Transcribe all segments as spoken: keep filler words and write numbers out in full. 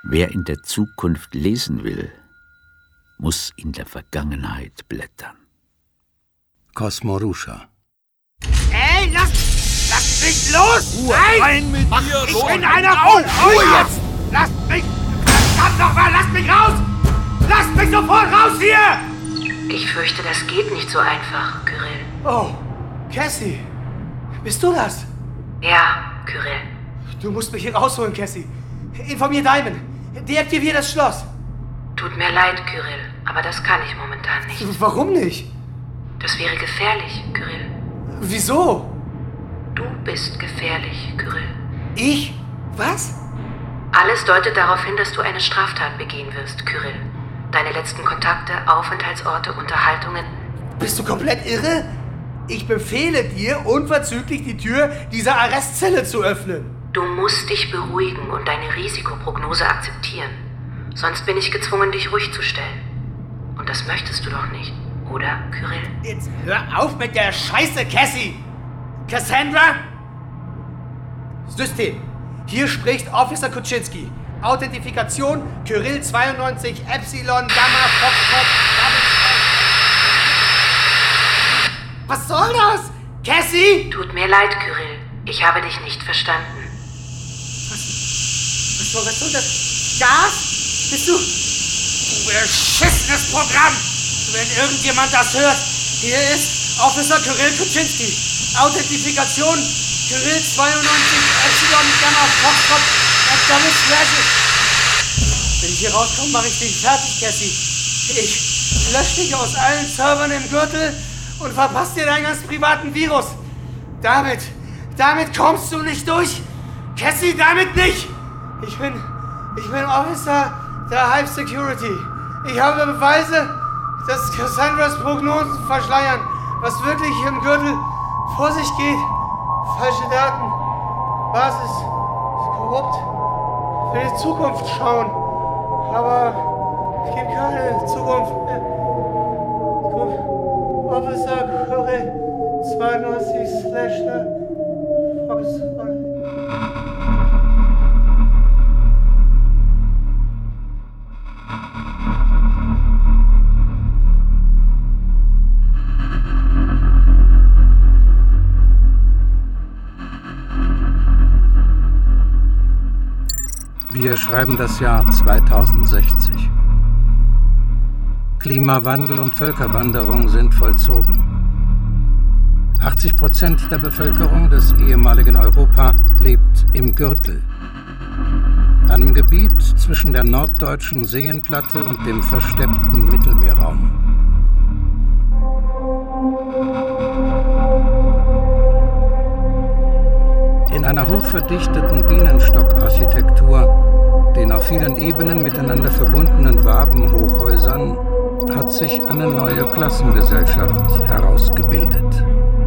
Wer in der Zukunft lesen will, muss in der Vergangenheit blättern. Cosmo Ruscha. Ey, lass, lass mich los! Ruhe, Nein! rein mit Mach, dir! ich Los. bin einer! Oh, Ruhe jetzt! Lasst mich! Verdammt nochmal, lasst mich raus! Lasst mich sofort raus hier! Ich fürchte, das geht nicht so einfach, Kyrill. Oh, Cassie. Bist du das? Ja, Kyrill. Du musst mich hier rausholen, Cassie. Informier Diamond. Deaktivier das Schloss. Tut mir leid, Kyrill, aber das kann ich momentan nicht. Warum nicht? Das wäre gefährlich, Kyrill. Wieso? Du bist gefährlich, Kyrill. Ich? Was? Alles deutet darauf hin, dass du eine Straftat begehen wirst, Kyrill. Deine letzten Kontakte, Aufenthaltsorte, Unterhaltungen. Bist du komplett irre? Ich befehle dir, unverzüglich die Tür dieser Arrestzelle zu öffnen. Du musst dich beruhigen und deine Risikoprognose akzeptieren. Sonst bin ich gezwungen, dich ruhig zu stellen. Und das möchtest du doch nicht, oder, Kyrill? Jetzt hör auf mit der Scheiße, Cassie! Cassandra? System. Hier spricht Officer Kuczynski. Authentifikation Kyrill zweiundneunzig Epsilon Gamma Foxtrot Double. Was soll das? Cassie? Tut mir leid, Kyrill. Ich habe dich nicht verstanden. Was soll, was soll das? Gas? Bist du... Du beschissenes Programm! Wenn irgendjemand das hört, hier ist Officer Kyrill Kuczynski. Authentifikation Kyrill zweiundneunzig Epsilon Gamma Foxtrot Double Slash. Wenn ich hier rauskomme, mache ich dich fertig, Cassie. Ich lösche dich aus allen Servern im Gürtel und verpasse dir deinen ganz privaten Virus. Damit, damit kommst du nicht durch. Cassie, damit nicht. Ich bin, ich bin Officer der Hive Security. Ich habe Beweise, dass Cassandras Prognosen verschleiern, was wirklich im Gürtel vor sich geht. Falsche Daten, Basis ist korrupt. Ich will die Zukunft schauen, aber es gibt keine Zukunft mehr. Officer Kyrill zweiundneunzig slash Fox. Wir schreiben das Jahr zweitausendsechzig. Klimawandel und Völkerwanderung sind vollzogen. achtzig Prozent der Bevölkerung des ehemaligen Europa lebt im Gürtel, einem Gebiet zwischen der norddeutschen Seenplatte und dem versteppten Mittelmeerraum. In einer hochverdichteten Bienenstockarchitektur, den auf vielen Ebenen miteinander verbundenen Wabenhochhäusern, hat sich eine neue Klassengesellschaft herausgebildet.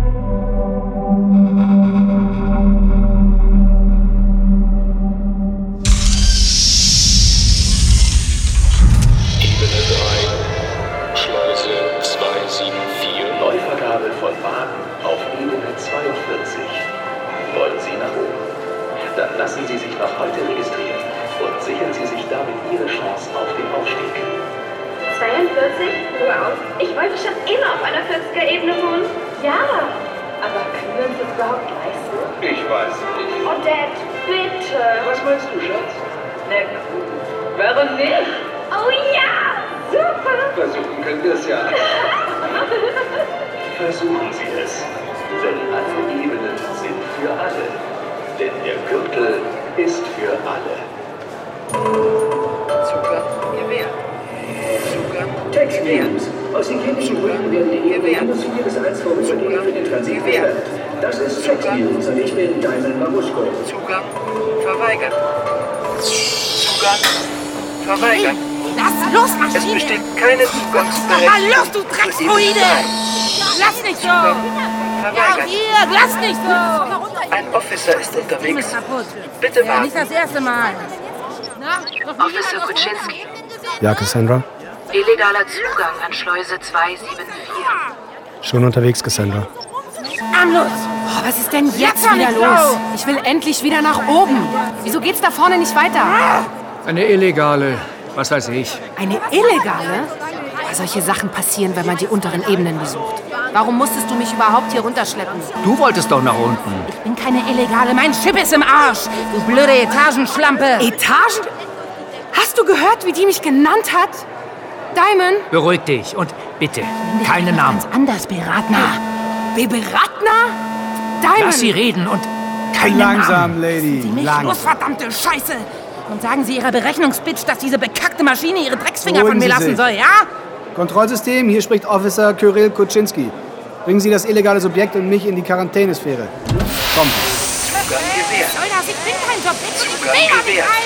Ebene drei, Schleuse zweihundertvierundsiebzig. Neuvergabe von Wagen auf Ebene zweiundvierzig. Wollen Sie nach oben? Dann lassen Sie sich noch heute registrieren und sichern Sie sich damit Ihre Chance auf den Aufstieg. zweiundvierzig? Wow. Ich wollte schon immer auf einer vierziger-Ebene wohnen. Ja, aber können wir uns das überhaupt leisten? Ich weiß nicht. Oh, Dad, bitte. Was meinst du, Schatz? Na gut. Warum nicht? Oh ja, super. Versuchen können wir es ja. Versuchen Sie es. Denn alle Ebenen sind für alle. Denn der Gürtel ist für alle. Zugang gewährt. Zugang Text News. Aus hygienischen Gründen werden die Ebenen zu jedes eins vorübergehend für den Transit gewährt. Das ist Text News und ich bin Diamond Maruschko. Zugang verweigert. Zugang verweigert. Lass los, Maschine! Es besteht keine Zugangsberechtigung. Mal los, du Drecksdruide! Lass nicht so! Ja, hier, lass nicht so! Ein Officer ist unterwegs. Bitte warten. Ja, nicht das erste Mal. Na, Officer Kuczynski. Ja, Cassandra? Illegaler Zugang an Schleuse zweihundertvierundsiebzig. Schon unterwegs, Cassandra. Amlos! Oh, was ist denn jetzt wieder los? Ich will endlich wieder nach oben. Wieso geht's da vorne nicht weiter? Eine illegale, was weiß ich. Eine illegale? Solche Sachen passieren, wenn man die unteren Ebenen besucht. Warum musstest du mich überhaupt hier runterschleppen? Du wolltest doch nach unten. Ich bin keine Illegale, mein Chip ist im Arsch. Du blöde Etagenschlampe. Etagen? Hast du gehört, wie die mich genannt hat? Diamond? Beruhig dich und bitte, keine Namen. Ganz anders, Beratna. Be Beratna? Diamond? Lass sie reden und keine Langsam, Namen. Lady. Sie nicht Langsam. los, verdammte Scheiße. Und sagen Sie Ihrer Berechnungsbitch, dass diese bekackte Maschine ihre Drecksfinger Beruhigen von mir Sie lassen sich. soll, ja? Kontrollsystem, hier spricht Officer Kyrill Kuczynski. Bringen Sie das illegale Subjekt und mich in die Quarantänesphäre. Komm. Zugang gewährt. Soll das? Ich bin kein Subjekt. Ich Zugang will da nicht gewährt.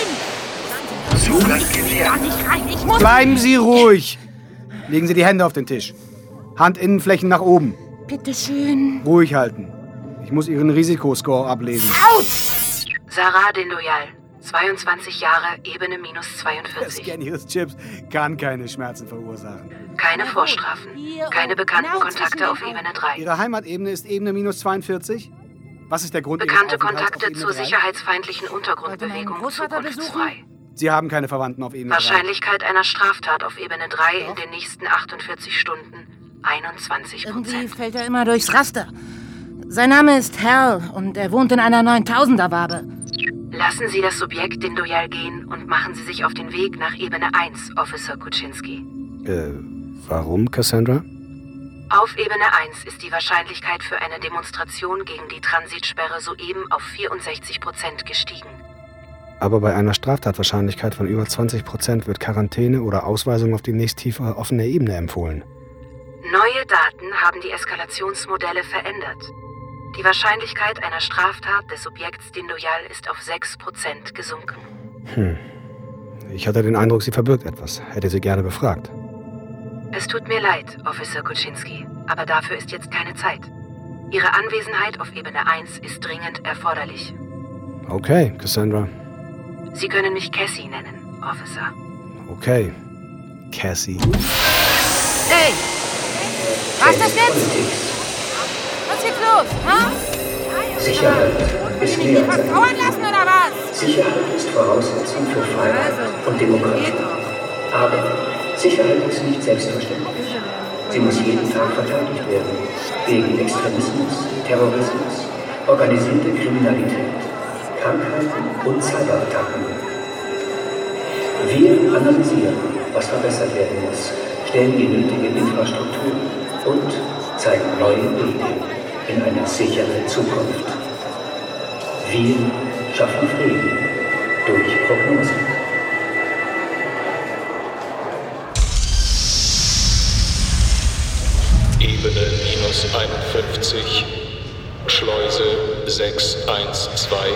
rein. Zugang Ich will gewährt. da nicht rein. Ich muss... Bleiben Sie ruhig. Legen Sie die Hände auf den Tisch. Handinnenflächen nach oben. Bitte schön. Ruhig halten. Ich muss Ihren Risikoscore ablesen. Autsch! Sarah Dendoyal, zweiundzwanzig Jahre, Ebene minus Der zweiundvierzig. Scan Ihres Chips kann keine Schmerzen verursachen. Keine Vorstrafen, keine bekannten Genau Kontakte auf Ebene drei. Ihre Heimatebene ist Ebene minus zweiundvierzig? Was ist der Grund Ihres Bekannte Aufenthalts auf Kontakte Ebene zur drei? sicherheitsfeindlichen Untergrundbewegung Großvater zukunftsfrei. Sie haben keine Verwandten auf Ebene Wahrscheinlichkeit einer Straftat auf Ebene drei in den nächsten achtundvierzig Stunden einundzwanzig Irgendwie Prozent. fällt er immer durchs Raster. Sein Name ist Hal und er wohnt in einer neuntausender-Wabe. Lassen Sie das Subjekt Dendoyal gehen und machen Sie sich auf den Weg nach Ebene eins, Officer Kuczynski. Äh, warum, Cassandra? Auf Ebene eins ist die Wahrscheinlichkeit für eine Demonstration gegen die Transitsperre soeben auf vierundsechzig Prozent gestiegen. Aber bei einer Straftatwahrscheinlichkeit von über zwanzig Prozent wird Quarantäne oder Ausweisung auf die nächsttiefe offene Ebene empfohlen. Neue Daten haben die Eskalationsmodelle verändert. Die Wahrscheinlichkeit einer Straftat des Subjekts Dendoyal ist auf sechs Prozent gesunken. Hm. Ich hatte den Eindruck, sie verbirgt etwas. Hätte sie gerne befragt. Es tut mir leid, Officer Kuczynski, aber dafür ist jetzt keine Zeit. Ihre Anwesenheit auf Ebene eins ist dringend erforderlich. Okay, Cassandra. Sie können mich Cassie nennen, Officer. Okay, Cassie. Hey! Was ist das jetzt? Was ist jetzt los, ha? Sicherheit ist mehr als ein Vertrauern lassen oder was? Sicherheit ist Voraussetzung für Freiheit und Demokratie. Aber Sicherheit ist nicht selbstverständlich. Sie muss jeden Tag verteidigt werden. Wegen Extremismus, Terrorismus, organisierte Kriminalität, Krankheiten und Cyberattacken. Wir analysieren, was verbessert werden muss, stellen die nötige Infrastruktur und zeigen neue Wege in eine sichere Zukunft. Wir schaffen Frieden durch Prognose. Ebene minus einundfünfzig, Schleuse sechs eins zwei.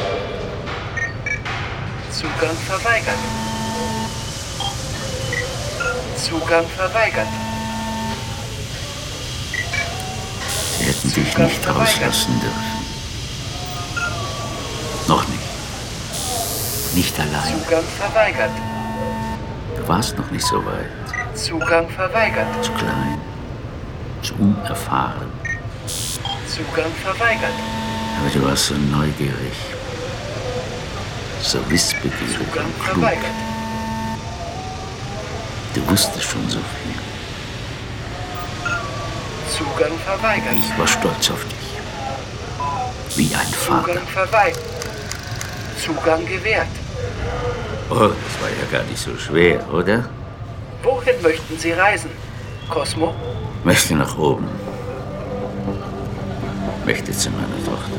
Zugang verweigert. Zugang verweigert. Sie hätten dich nicht rauslassen dürfen. Noch nicht. Nicht allein. Zugang verweigert. Du warst noch nicht so weit. Zugang verweigert. Zu klein. Zu unerfahren. Zugang verweigert. Aber du warst so neugierig. So wissbegierig Zugang und klug. verweigert. Du wusstest schon so viel. Zugang verweigert. Ich war stolz auf dich. Wie ein Vater. Zugang verweigert. Zugang gewährt. Oh, das war ja gar nicht so schwer, oder? Wohin möchten Sie reisen, Cosmo? Möchte nach oben. Möchte zu meiner Tochter.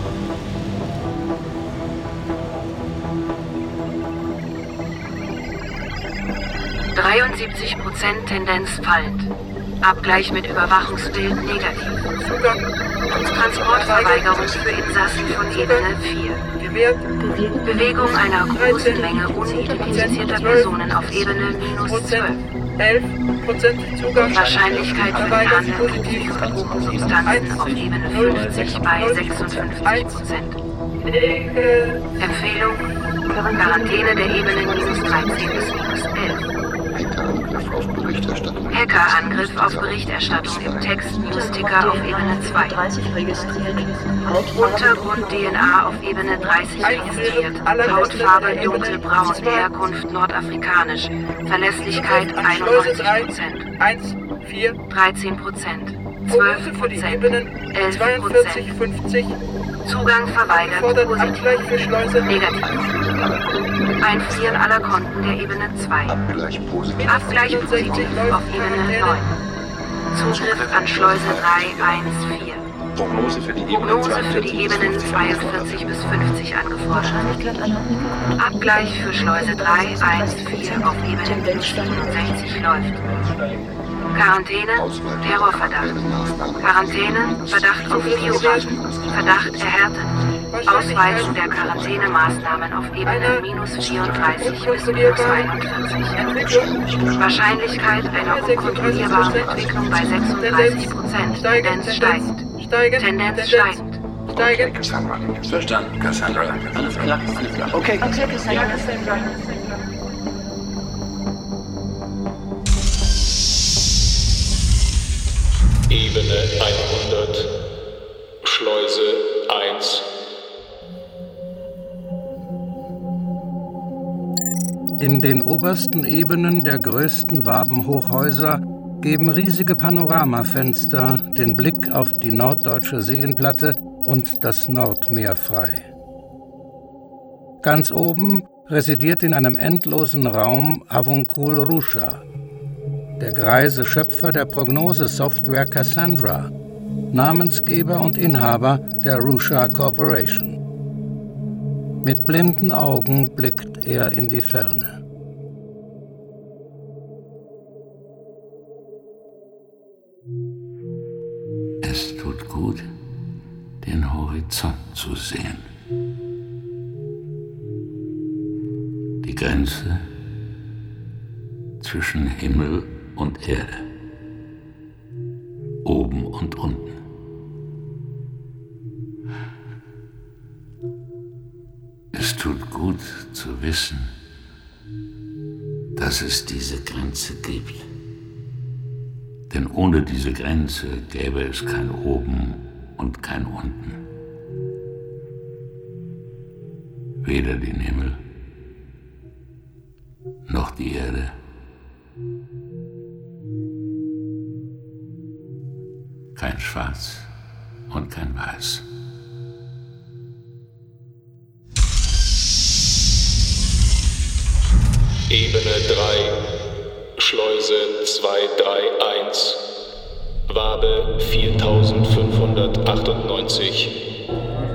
dreiundsiebzig Prozent Tendenz fallend. Abgleich mit Überwachungsbild negativ. Transportverweigerung für Insassen von Ebene vier. Bewegung einer großen Menge unidentifizierter Personen auf Ebene minus zwölf. elf Prozent Zugang. Wahrscheinlichkeit für die Handel mit psychotropischen Substanzen auf Ebene fünfzig bei sechsundfünfzig Prozent. Empfehlung: Quarantäne der Ebene minus dreizehn bis minus elf. Hackerangriff auf Berichterstattung. Hackerangriff auf Berichterstattung im Text Newsticker auf Ebene zwei. Untergrund D N A auf Ebene dreißig registriert. Hautfarbe dunkelbraun. Herkunft nordafrikanisch. Verlässlichkeit einundneunzig Prozent. dreizehn Prozent. zwölf Prozent. elf Prozent. Zugang verweigert. Positiv. Negativ. Einfrieren aller Konten der Ebene zwei. Abgleich positiv. Abgleich positiv auf Ebene neun. Zugriff an Schleuse drei eins vier. Prognose für die Prognose für die Ebenen zweiundvierzig bis fünfzig angefordert. Abgleich für Schleuse drei eins vier auf Ebene siebenundsechzig läuft. Quarantäne, Terrorverdacht. Quarantäne, Verdacht auf Biowaffen. Verdacht erhärtet. Ausweiten der Quarantänemaßnahmen auf Ebene minus vierunddreißig bis minus einundvierzig. Wahrscheinlichkeit einer unkontrollierbaren Entwicklung bei sechsunddreißig Prozent. Tendenz steigend. Tendenz steigend. Okay, Cassandra. Verstanden, Cassandra. Alles klar, alles klar. Okay. Okay, Cassandra. Ebene hundert, Schleuse eins. In den obersten Ebenen der größten Wabenhochhäuser geben riesige Panoramafenster den Blick auf die norddeutsche Seenplatte und das Nordmeer frei. Ganz oben residiert in einem endlosen Raum Avunkul Rusha, der greise Schöpfer der Prognosesoftware Cassandra, Namensgeber und Inhaber der Rusha Corporation. Mit blinden Augen blickt er in die Ferne. Es tut gut, den Horizont zu sehen. Die Grenze zwischen Himmel und Erde, oben und unten. Es tut gut zu wissen, dass es diese Grenze gibt. Denn ohne diese Grenze gäbe es kein Oben und kein Unten. Weder den Himmel noch die Erde. Kein Schwarz und kein Weiß. Ebene drei, Schleuse zwei drei eins, Wabe viertausendfünfhundertachtundneunzig.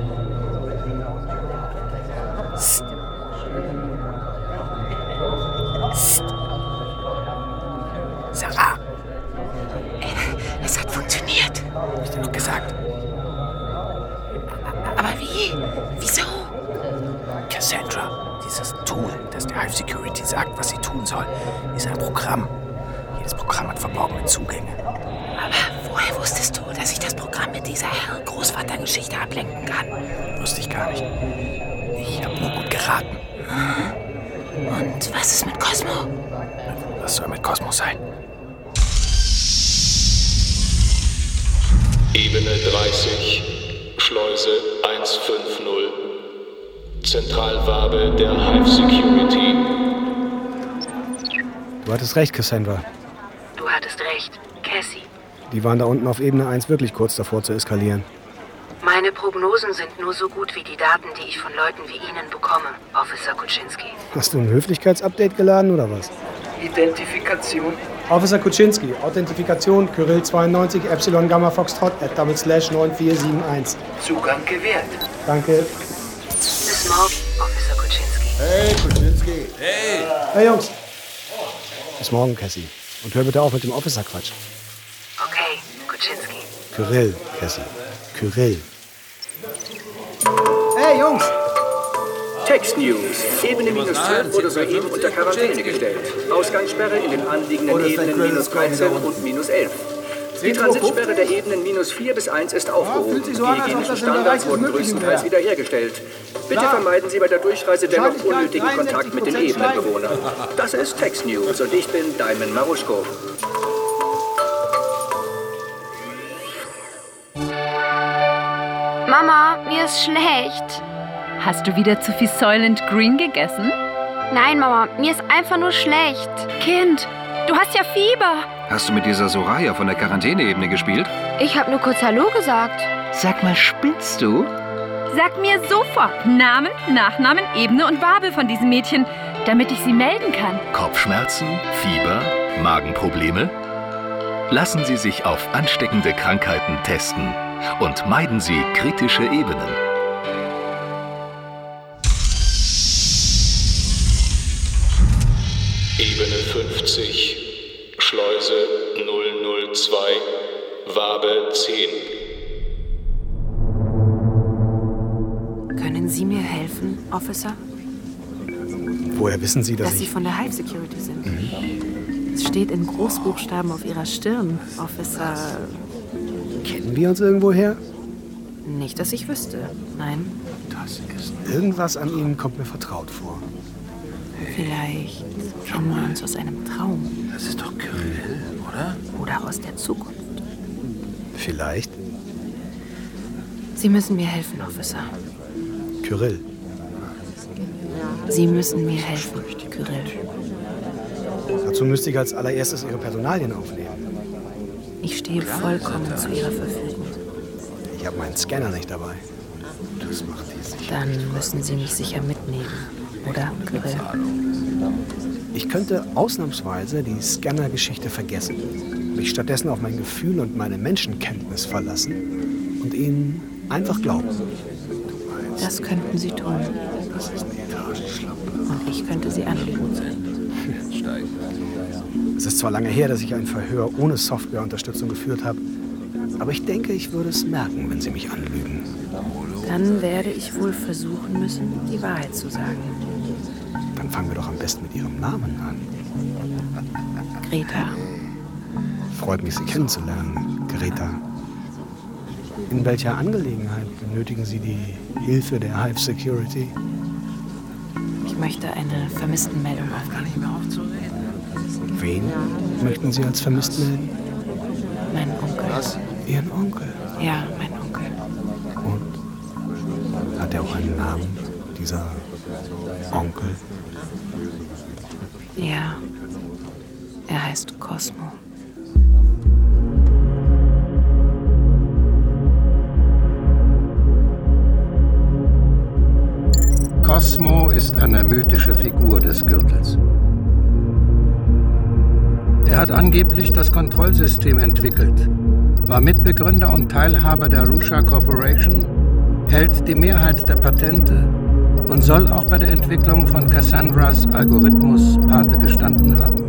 Psst. Psst. Sarah. Es hat funktioniert. Hab ich dir doch gesagt. Aber wie? Wieso? Cassandra, dieses Tool, das der Hive Security sagt, was sie tun soll, ist ein Programm. Jedes Programm hat verborgene Zugänge. Aber woher wusstest du, dass ich das Programm mit dieser Herr-Großvater-Geschichte ablenken kann? Wusste ich gar nicht. Ich habe nur gut geraten. Und was ist mit Cosmo? Was soll mit Cosmo sein? Ebene dreißig, Schleuse hundertfünfzig, Zentralwabe der Hive Security. Du hattest recht, Cassandra. Du hattest recht, Cassie. Die waren da unten auf Ebene eins wirklich kurz davor zu eskalieren. Meine Prognosen sind nur so gut wie die Daten, die ich von Leuten wie Ihnen bekomme, Officer Kuczynski. Hast du ein Höflichkeitsupdate geladen oder was? Identifikation. Officer Kuczynski, Authentifikation Kyrill zweiundneunzig, Epsilon Gamma Foxtrot, at double slash neun vier sieben eins. Zugang gewährt. Danke. Bis morgen, Officer Kuczynski. Hey, Kuczynski. Hey. Hey, Jungs. Bis morgen, Cassie. Und hör bitte auf mit dem Officer-Quatsch. Okay, Kuczynski. Kyrill, Cassie. Kyrill. Hey, Jungs. Text News. Ebene minus zwölf wurde soeben unter Quarantäne gestellt. Ausgangssperre in den anliegenden Ebenen minus dreizehn und minus elf. Die Transitsperre der Ebenen minus vier bis eins ist aufgehoben. Die hygienischen Standards wurden größtenteils wiederhergestellt. Bitte vermeiden Sie bei der Durchreise dennoch unnötigen Kontakt mit den Ebenenbewohnern. Das ist Text News und ich bin Diamond Maruschko. Mama, mir ist schlecht. Hast du wieder zu viel Soylent Green gegessen? Nein, Mama, mir ist einfach nur schlecht. Kind, du hast ja Fieber. Hast du mit dieser Soraya von der Quarantäneebene gespielt? Ich habe nur kurz Hallo gesagt. Sag mal, spinnst du? Sag mir sofort Namen, Nachnamen, Ebene und Wabe von diesem Mädchen, damit ich sie melden kann. Kopfschmerzen, Fieber, Magenprobleme? Lassen Sie sich auf ansteckende Krankheiten testen und meiden Sie kritische Ebenen. Ebene fünfzig, Schleuse null null zwei, Wabe zehn. Können Sie mir helfen, Officer? Woher wissen Sie, dass, dass ich... Sie von der Hive Security sind. Mhm. Es steht in Großbuchstaben auf Ihrer Stirn, Officer... Kennen wir uns irgendwoher? Nicht, dass ich wüsste, nein. Das ist... Irgendwas an Ihnen kommt mir vertraut vor. Vielleicht kennen wir uns aus einem Traum. Das ist doch Kyrill, oder? Oder aus der Zukunft. Vielleicht. Sie müssen mir helfen, Officer. Kyrill. Sie müssen mir helfen, Kyrill. Dazu müsste ich als allererstes Ihre Personalien aufnehmen. Ich stehe vollkommen zu Ihrer Verfügung. Ich habe meinen Scanner nicht dabei. Das macht die sicher. Dann müssen Sie mich sicher mitnehmen, oder, Kyrill? Ich könnte ausnahmsweise die Scanner-Geschichte vergessen, mich stattdessen auf mein Gefühl und meine Menschenkenntnis verlassen und Ihnen einfach glauben. Das könnten Sie tun. Und ich könnte Sie anlügen. Es ist zwar lange her, dass ich ein Verhör ohne Softwareunterstützung geführt habe, aber ich denke, ich würde es merken, wenn Sie mich anlügen. Dann werde ich wohl versuchen müssen, die Wahrheit zu sagen. Dann fangen wir doch am besten mit Ihrem Namen an. Greta. Freut mich, Sie kennenzulernen, Greta. In welcher Angelegenheit benötigen Sie die Hilfe der Hive Security? Ich möchte eine Vermisstenmeldung aufgeben. Wen möchten Sie als vermisst melden? Meinen Onkel. Was? Ihren Onkel? Ja, mein Onkel. Und? Hat er auch einen Namen, dieser Onkel? Ja, er heißt Cosmo. Cosmo ist eine mythische Figur des Gürtels. Er hat angeblich das Kontrollsystem entwickelt, war Mitbegründer und Teilhaber der Rusha Corporation, hält die Mehrheit der Patente und soll auch bei der Entwicklung von Cassandras Algorithmus Pate gestanden haben.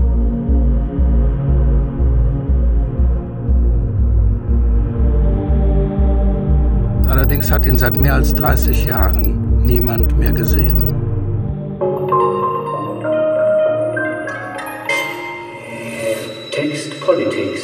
Allerdings hat ihn seit mehr als dreißig Jahren niemand mehr gesehen. Text Politics.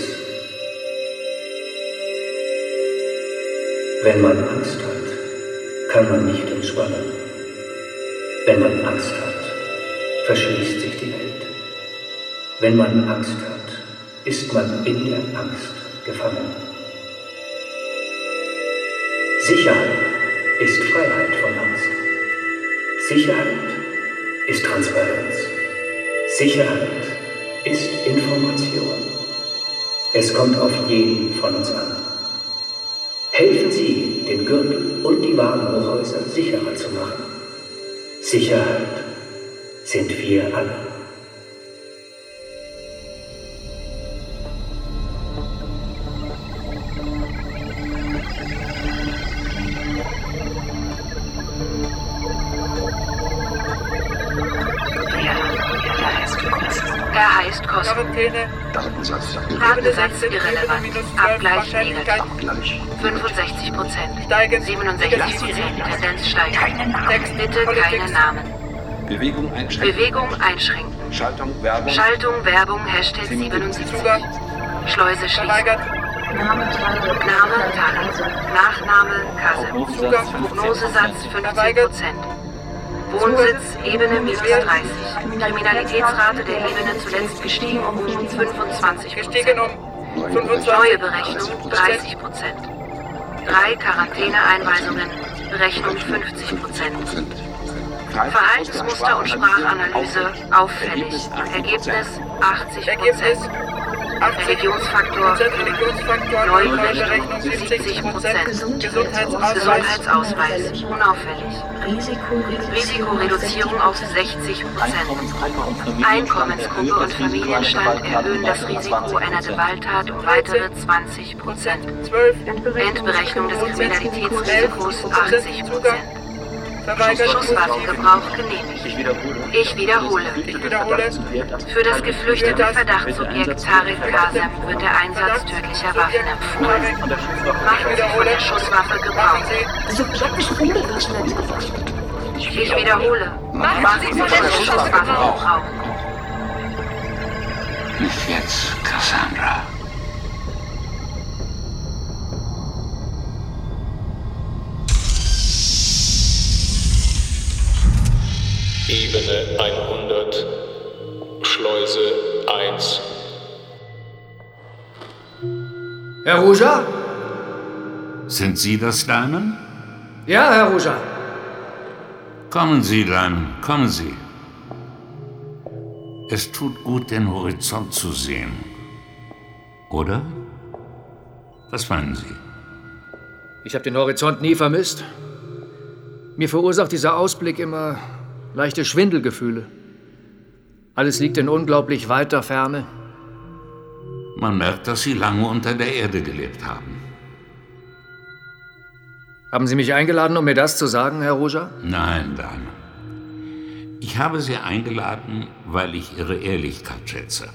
Wenn man Angst hat, kann man nicht entspannen. Wenn man Angst hat, verschließt sich die Welt. Wenn man Angst hat, ist man in der Angst gefangen. Sicherheit ist Freiheit von Angst. Sicherheit ist Transparenz. Sicherheit ist Information. Es kommt auf jeden von uns an. Helfen Sie, den Gürtel und die Warenhochhäuser sicherer zu machen. Sicherheit sind wir alle. Er heißt Cosmo. Datensatz. Datensatz irrelevant. Abgleich negativ. fünfundsechzig Prozent. siebenundsechzig Prozent. Tendenz steigend. Bitte keine Namen. Bewegung einschränken. Bewegung einschränken. Schaltung, Werbung. Schaltung, Werbung, Hashtag siebenundsiebzig. Schleuse schließen. Name Tarek. Nachname Kasem. Prognosesatz fünfzehn Prozent. Wohnsitz Ebene minus dreißig. Kriminalitätsrate der Ebene zuletzt gestiegen um fünfundzwanzig Prozent. Neue Berechnung dreißig Prozent. Drei Quarantäneeinweisungen, Berechnung fünfzig Prozent. Verhaltensmuster und Sprachanalyse auffällig. Ergebnis achtzig Prozent. Religionsfaktor Neuberechnung siebzig Prozent. Gesundheitsausweis unauffällig. Risikoreduzierung auf sechzig Prozent. Einkommensgruppe und Familienstand erhöhen das Risiko einer Gewalttat um weitere zwanzig Prozent. Endberechnung des Kriminalitätsrisikos achtzig Prozent. Schusswaffengebrauch genehmigt. Ich wiederhole. Für das geflüchtete Verdachtsobjekt Tarek Kasem wird der Einsatz tödlicher Waffen empfohlen. Machen Sie von der Schusswaffe Gebrauch. Ich wiederhole. Machen Sie von der Schusswaffe Gebrauch. Nicht jetzt, Cassandra. Ebene hundert, Schleuse eins. Herr Ruja? Sind Sie das, Diamond? Ja, Herr Ruja. Kommen Sie, Diamond, kommen Sie. Es tut gut, den Horizont zu sehen. Oder? Was meinen Sie? Ich habe den Horizont nie vermisst. Mir verursacht dieser Ausblick immer leichte Schwindelgefühle. Alles liegt in unglaublich weiter Ferne. Man merkt, dass Sie lange unter der Erde gelebt haben. Haben Sie mich eingeladen, um mir das zu sagen, Herr Ruja? Nein, Dame. Ich habe Sie eingeladen, weil ich Ihre Ehrlichkeit schätze.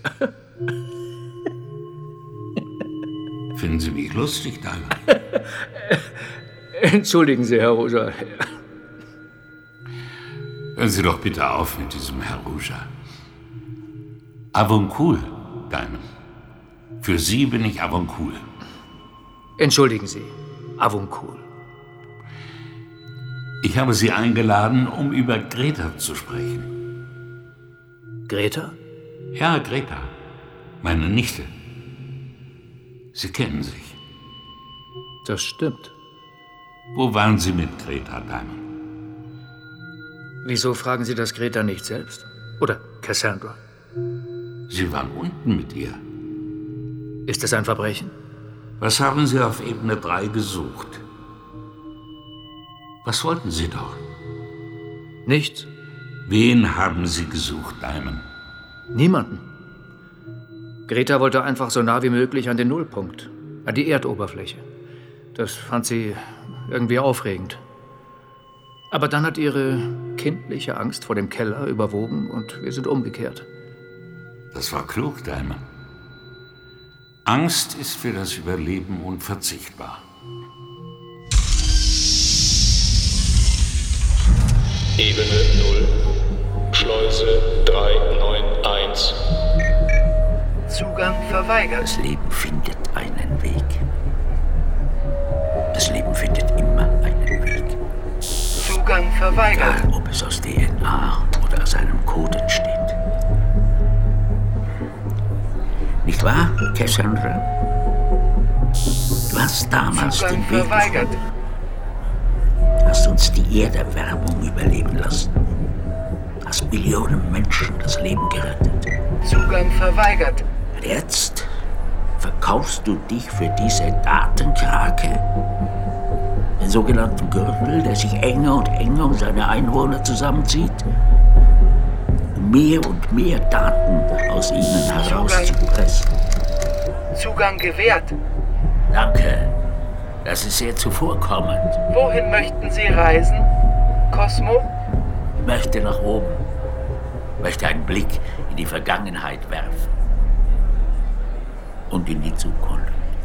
Finden Sie mich lustig, Dame? Entschuldigen Sie, Herr Ruja. Hören Sie doch bitte auf mit diesem Herr Ruja. Avoncool, Diamond. Für Sie bin ich Avoncool. Entschuldigen Sie, Avoncool. Ich habe Sie eingeladen, um über Greta zu sprechen. Greta? Ja, Greta. Meine Nichte. Sie kennen sich. Das stimmt. Wo waren Sie mit Greta, Diamond? Wieso fragen Sie das Greta nicht selbst? Oder Cassandra? Sie waren unten mit ihr. Ist es ein Verbrechen? Was haben Sie auf Ebene drei gesucht? Was wollten Sie dort? Nichts. Wen haben Sie gesucht, Diamond? Niemanden. Greta wollte einfach so nah wie möglich an den Nullpunkt, an die Erdoberfläche. Das fand sie irgendwie aufregend. Aber dann hat ihre kindliche Angst vor dem Keller überwogen und wir sind umgekehrt. Das war klug, Diamond. Angst ist für das Überleben unverzichtbar. Ebene null, Schleuse drei neun eins. Zugang verweigert. Das Leben findet einen Weg. Das Leben findet immer einen Weg. Zugang verweigert. Egal, ob es aus D N A oder aus einem Code entsteht. Nicht wahr, Cassandra? Du hast damals Zugang den Weg verweigert. gefunden. Hast uns die Erderwärmung überleben lassen. Hast Millionen Menschen das Leben gerettet. Zugang verweigert. Und jetzt verkaufst du dich für diese Datenkrake? Den sogenannten Gürtel, der sich enger und enger um seine Einwohner zusammenzieht? Um mehr und mehr Daten aus ihnen herauszupressen. Zugang gewährt. Danke. Das ist sehr zuvorkommend. Wohin möchten Sie reisen, Cosmo? Ich möchte nach oben. Ich möchte einen Blick in die Vergangenheit werfen. Und in die Zukunft.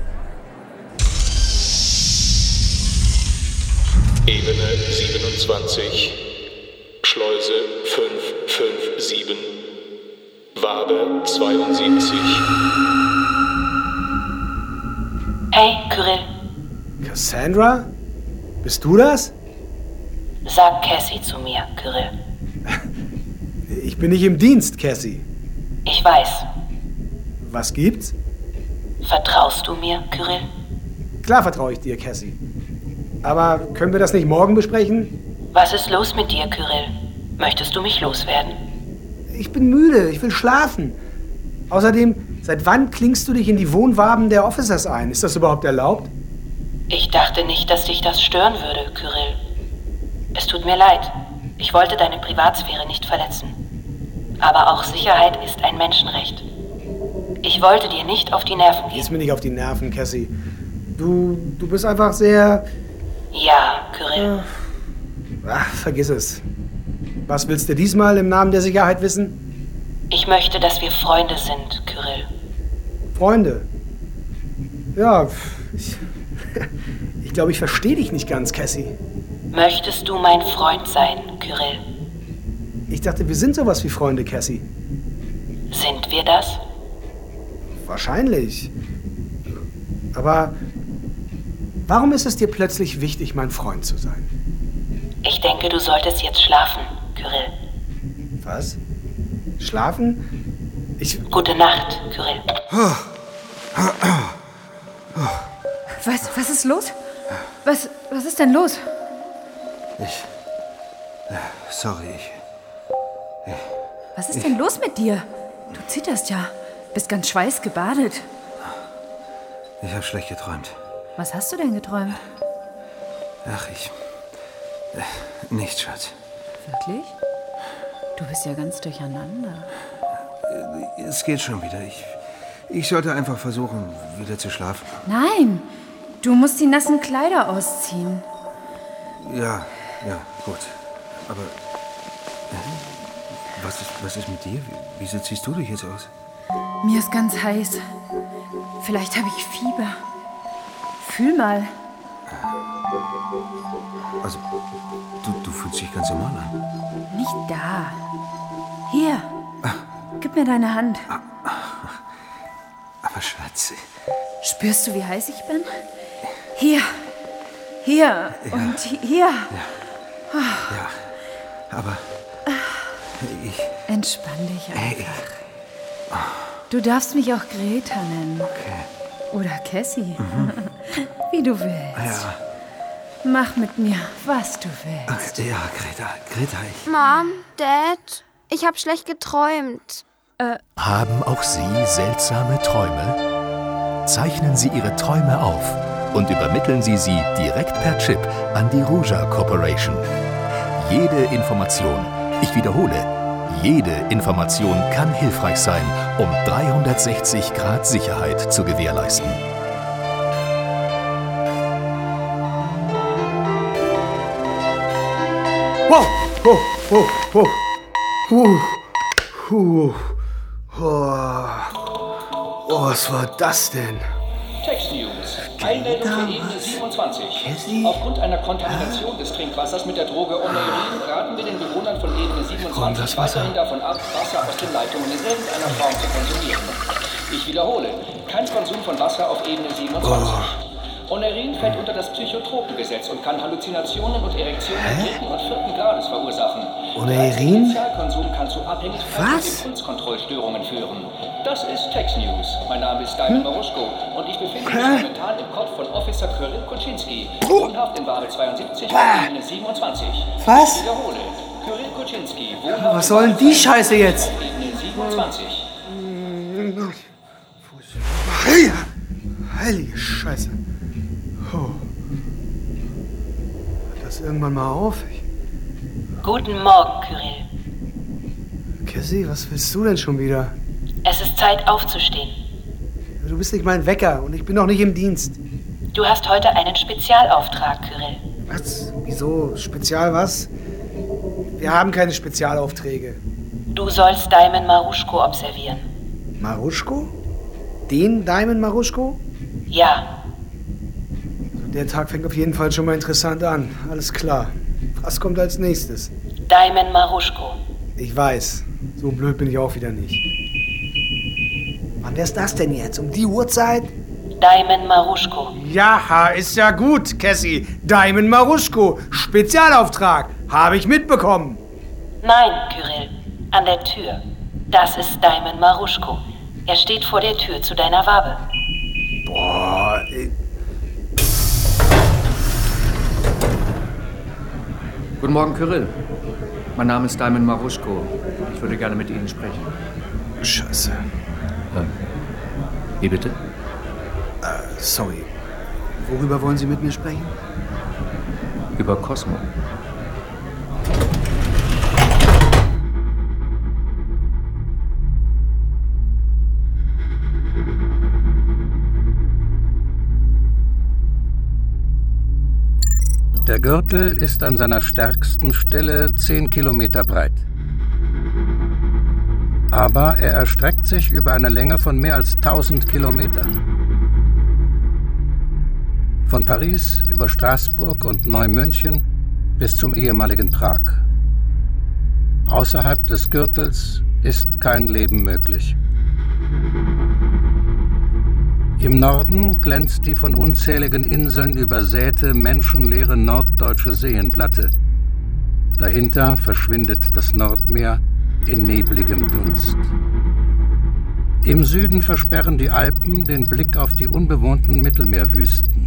Ebene siebenundzwanzig, Schleuse fünf fünf sieben, Wabe zweiundsiebzig. Hey, Kyrill. Cassandra? Bist du das? Sag Cassie zu mir, Kyrill. Ich bin nicht im Dienst, Cassie. Ich weiß. Was gibt's? Vertraust du mir, Kyrill? Klar vertraue ich dir, Cassie. Aber können wir das nicht morgen besprechen? Was ist los mit dir, Kyrill? Möchtest du mich loswerden? Ich bin müde, ich will schlafen. Außerdem, seit wann klingst du dich in die Wohnwaben der Officers ein? Ist das überhaupt erlaubt? Ich dachte nicht, dass dich das stören würde, Kyrill. Es tut mir leid. Ich wollte deine Privatsphäre nicht verletzen. Aber auch Sicherheit ist ein Menschenrecht. Ich wollte dir nicht auf die Nerven gehen. Gehst mir nicht auf die Nerven, Cassie. Du, du bist einfach sehr... Ja, Kyrill. Ach, vergiss es. Was willst du diesmal im Namen der Sicherheit wissen? Ich möchte, dass wir Freunde sind, Kyrill. Freunde? Ja, ich, ich glaube, ich verstehe dich nicht ganz, Cassie. Möchtest du mein Freund sein, Kyrill? Ich dachte, wir sind sowas wie Freunde, Cassie. Sind wir das? Wahrscheinlich. Aber warum ist es dir plötzlich wichtig, mein Freund zu sein? Ich denke, du solltest jetzt schlafen, Kyrill. Was? Schlafen? Ich... Gute Nacht, Kyrill. Was, was ist los? Was, was ist denn los? Ich... Sorry, ich... ich was ist ich, denn los mit dir? Du zitterst ja. Bist ganz schweißgebadet. Ich habe schlecht geträumt. Was hast du denn geträumt? Ach, ich... Äh, nichts, Schatz. Wirklich? Du bist ja ganz durcheinander. Es geht schon wieder. Ich, ich sollte einfach versuchen, wieder zu schlafen. Nein, du musst die nassen Kleider ausziehen. Ja, ja, gut. Aber äh, was, ist, was ist mit dir? Wieso ziehst du dich jetzt aus? Mir ist ganz heiß. Vielleicht habe ich Fieber. Fühl mal. Also, du, du fühlst dich ganz normal an. Nicht da. Hier. Gib mir deine Hand. Aber Schatz... Spürst du, wie heiß ich bin? Hier. Hier. Ja. Und hier. Ja. Ja. Aber... Ich... Entspann dich einfach. Hey. Du darfst mich auch Greta nennen. Okay. Oder Cassie. Mhm. Wie du willst. Ja. Mach mit mir, was du willst. Ja, Greta, Greta, ich... Mom, Dad, ich habe schlecht geträumt. Äh. Haben auch Sie seltsame Träume? Zeichnen Sie Ihre Träume auf und übermitteln Sie sie direkt per Chip an die Ruja Corporation. Jede Information, ich wiederhole, jede Information kann hilfreich sein, um dreihundertsechzig Grad Sicherheit zu gewährleisten. Wow, wow, wow, wow. Huh, huh. Oh. Oh, was war das denn? Text News. Einmeldung für Ebene siebenundzwanzig. Aufgrund einer Kontamination des Trinkwassers mit der Droge Oneirin raten wir den Bewohnern von Ebene siebenundzwanzig weiterhin davon ab, Wasser aus den Leitungen in irgendeiner Form zu konsumieren. Ich wiederhole, kein Konsum von Wasser auf Ebene siebenundzwanzig. Oh. Oneirin fällt unter das Psychotropengesetz und kann Halluzinationen und Erektionen dritten und vierten Grades verursachen. Oneirin? Spezialkonsum kann zu Abhängigkeiten und Impulskontrollstörungen führen. Das ist Text News. Mein Name ist Diamond Maruschko und ich befinde mich momentan im Kopf von Officer Kyrill Kuczynski, wohnhaft in Wabe zweiundsiebzig, Ebene siebenundzwanzig. Was? Ich wiederhole, Kyrill Kuczynski, wohnhaft Was soll denn die Scheiße jetzt? Ebene siebenundzwanzig. Maria! Heilige Scheiße. Oh. Hört das irgendwann mal auf? Ich... Guten Morgen, Kyrill. Cassie, was willst du denn schon wieder? Es ist Zeit aufzustehen. Du bist nicht mein Wecker und ich bin noch nicht im Dienst. Du hast heute einen Spezialauftrag, Kyrill. Was? Wieso? Spezial was? Wir haben keine Spezialaufträge. Du sollst Diamond Maruschko observieren. Maruschko? Den Diamond Maruschko? Ja. Also der Tag fängt auf jeden Fall schon mal interessant an. Alles klar. Was kommt als nächstes? Diamond Maruschko. Ich weiß. So blöd bin ich auch wieder nicht. Wann wär's das denn jetzt? Um die Uhrzeit? Diamond Maruschko. Ja, ist ja gut, Cassie. Diamond Maruschko. Spezialauftrag. Habe ich mitbekommen. Nein, Kyrill. An der Tür. Das ist Diamond Maruschko. Er steht vor der Tür zu deiner Wabe. Boah. Ey. Guten Morgen, Kyrill. Mein Name ist Diamond Maruschko. Ich würde gerne mit Ihnen sprechen. Scheiße. Ähm, wie bitte? Äh, sorry. Worüber wollen Sie mit mir sprechen? Über Cosmo. Der Gürtel ist an seiner stärksten Stelle zehn Kilometer breit. Aber er erstreckt sich über eine Länge von mehr als tausend Kilometern. Von Paris über Straßburg und Neumünchen bis zum ehemaligen Prag. Außerhalb des Gürtels ist kein Leben möglich. Im Norden glänzt die von unzähligen Inseln übersäte, menschenleere norddeutsche Seenplatte. Dahinter verschwindet das Nordmeer in nebligem Dunst. Im Süden versperren die Alpen den Blick auf die unbewohnten Mittelmeerwüsten.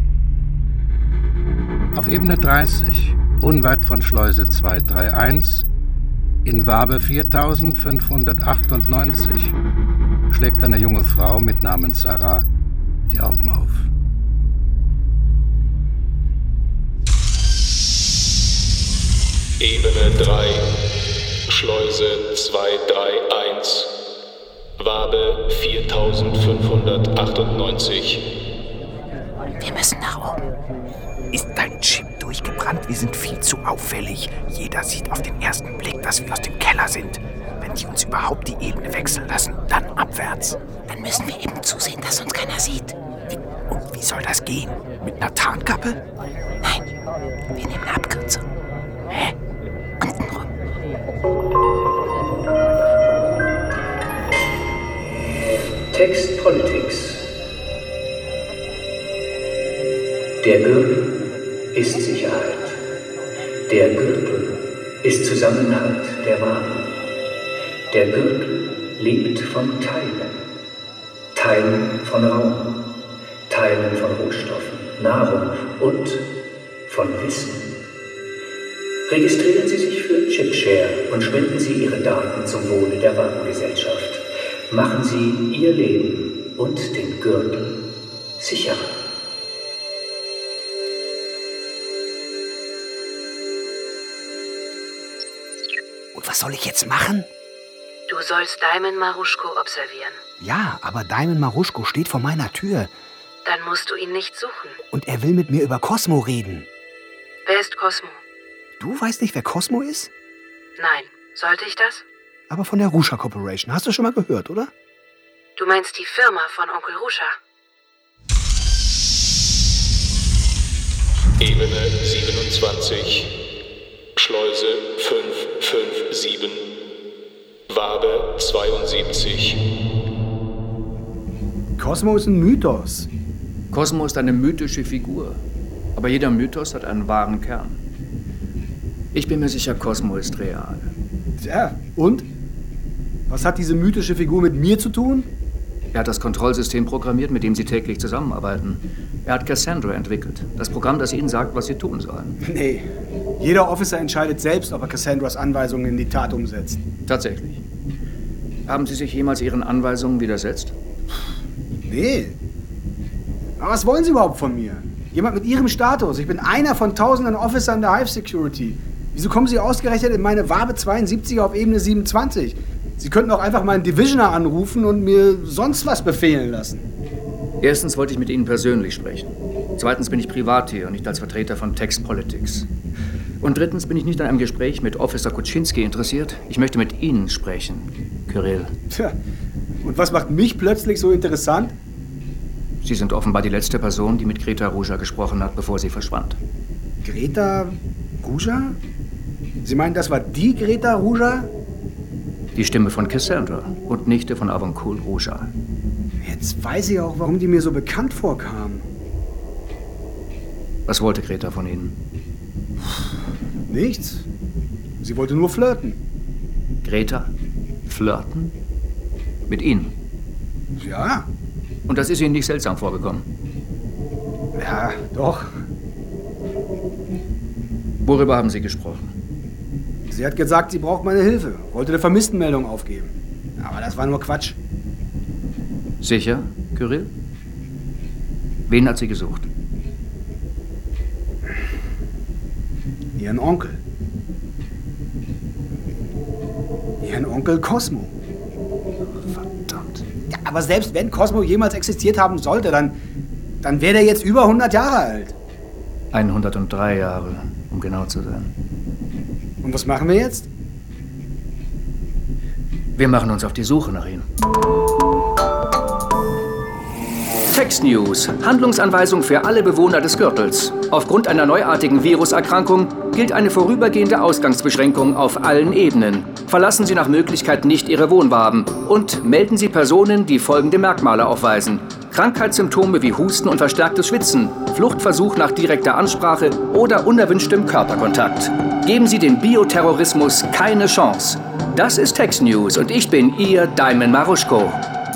Auf Ebene dreißig, unweit von Schleuse zweihunderteinundddreißig, in Wabe viertausendfünfhundertachtundneunzig, schlägt eine junge Frau mit Namen Sarah die Augen auf. Ebene drei, Schleuse zweihunderteinunddreißig, Wabe viertausendfünfhundertachtundneunzig. Wir müssen nach oben. Ist dein Chip durchgebrannt? Wir sind viel zu auffällig. Jeder sieht auf den ersten Blick, dass wir aus dem Keller sind. Wenn die uns überhaupt die Ebene wechseln lassen, dann abwärts. Dann müssen wir eben zusehen, dass uns keiner sieht. Wie, und wie soll das gehen? Mit einer Tarnkappe? Nein, wir nehmen eine Abkürzung. Hä? Untenrum. Text Politics. Der Gürtel ist Sicherheit. Der Gürtel ist Zusammenhalt der Wahrheit. Der Gürtel lebt von Teilen. Teilen von Raum, Teilen von Rohstoffen, Nahrung und von Wissen. Registrieren Sie sich für ChipShare und spenden Sie Ihre Daten zum Wohle der Warengesellschaft. Machen Sie Ihr Leben und den Gürtel sicherer. Und was soll ich jetzt machen? Du sollst Diamond Maruschko observieren. Ja, aber Diamond Maruschko steht vor meiner Tür. Dann musst du ihn nicht suchen. Und er will mit mir über Cosmo reden. Wer ist Cosmo? Du weißt nicht, wer Cosmo ist? Nein. Sollte ich das? Aber von der Rusha Corporation. Hast du schon mal gehört, oder? Du meinst die Firma von Onkel Rusha? Ebene siebenundzwanzig. Schleuse fünf fünf sieben. Wabe zweiundsiebzig. Cosmo ist ein Mythos. Cosmo ist eine mythische Figur. Aber jeder Mythos hat einen wahren Kern. Ich bin mir sicher, Cosmo ist real. Tja, und? Was hat diese mythische Figur mit mir zu tun? Er hat das Kontrollsystem programmiert, mit dem Sie täglich zusammenarbeiten. Er hat Cassandra entwickelt. Das Programm, das Ihnen sagt, was Sie tun sollen. Nee. Jeder Officer entscheidet selbst, ob er Cassandras Anweisungen in die Tat umsetzt. Tatsächlich. Haben Sie sich jemals Ihren Anweisungen widersetzt? Nee. Aber was wollen Sie überhaupt von mir? Jemand mit Ihrem Status. Ich bin einer von tausenden Officern der Hive Security. Wieso kommen Sie ausgerechnet in meine Wabe zweiundsiebziger auf Ebene siebenundzwanzig? Sie könnten auch einfach mal einen Divisioner anrufen und mir sonst was befehlen lassen. Erstens wollte ich mit Ihnen persönlich sprechen. Zweitens bin ich privat hier und nicht als Vertreter von Text Politics. Und drittens bin ich nicht an einem Gespräch mit Officer Kuczynski interessiert. Ich möchte mit Ihnen sprechen, Kyrill. Tja, und was macht mich plötzlich so interessant? Sie sind offenbar die letzte Person, die mit Greta Rusha gesprochen hat, bevor sie verschwand. Greta Rusha? Sie meinen, das war die Greta Rusha? Die Stimme von Cassandra und Nichte von Avoncool Rusha. Jetzt weiß ich auch, warum die mir so bekannt vorkamen. Was wollte Greta von Ihnen? Nichts. Sie wollte nur flirten. Greta? Flirten? Mit Ihnen? Ja. Und das ist Ihnen nicht seltsam vorgekommen? Ja, doch. Worüber haben Sie gesprochen? Sie hat gesagt, sie braucht meine Hilfe. Wollte eine Vermisstenmeldung aufgeben. Aber das war nur Quatsch. Sicher, Kyrill? Wen hat sie gesucht? Ihren Onkel. Ihren Onkel Cosmo. Verdammt. Ja, aber selbst wenn Cosmo jemals existiert haben sollte, dann, dann wäre der jetzt über hundert Jahre alt. hundertdrei Jahre, um genau zu sein. Und was machen wir jetzt? Wir machen uns auf die Suche nach ihm. Text News. Handlungsanweisung für alle Bewohner des Gürtels. Aufgrund einer neuartigen Viruserkrankung gilt eine vorübergehende Ausgangsbeschränkung auf allen Ebenen. Verlassen Sie nach Möglichkeit nicht Ihre Wohnwaben und melden Sie Personen, die folgende Merkmale aufweisen. Krankheitssymptome wie Husten und verstärktes Schwitzen, Fluchtversuch nach direkter Ansprache oder unerwünschtem Körperkontakt. Geben Sie dem Bioterrorismus keine Chance. Das ist Text News und ich bin Ihr Diamond Maruschko.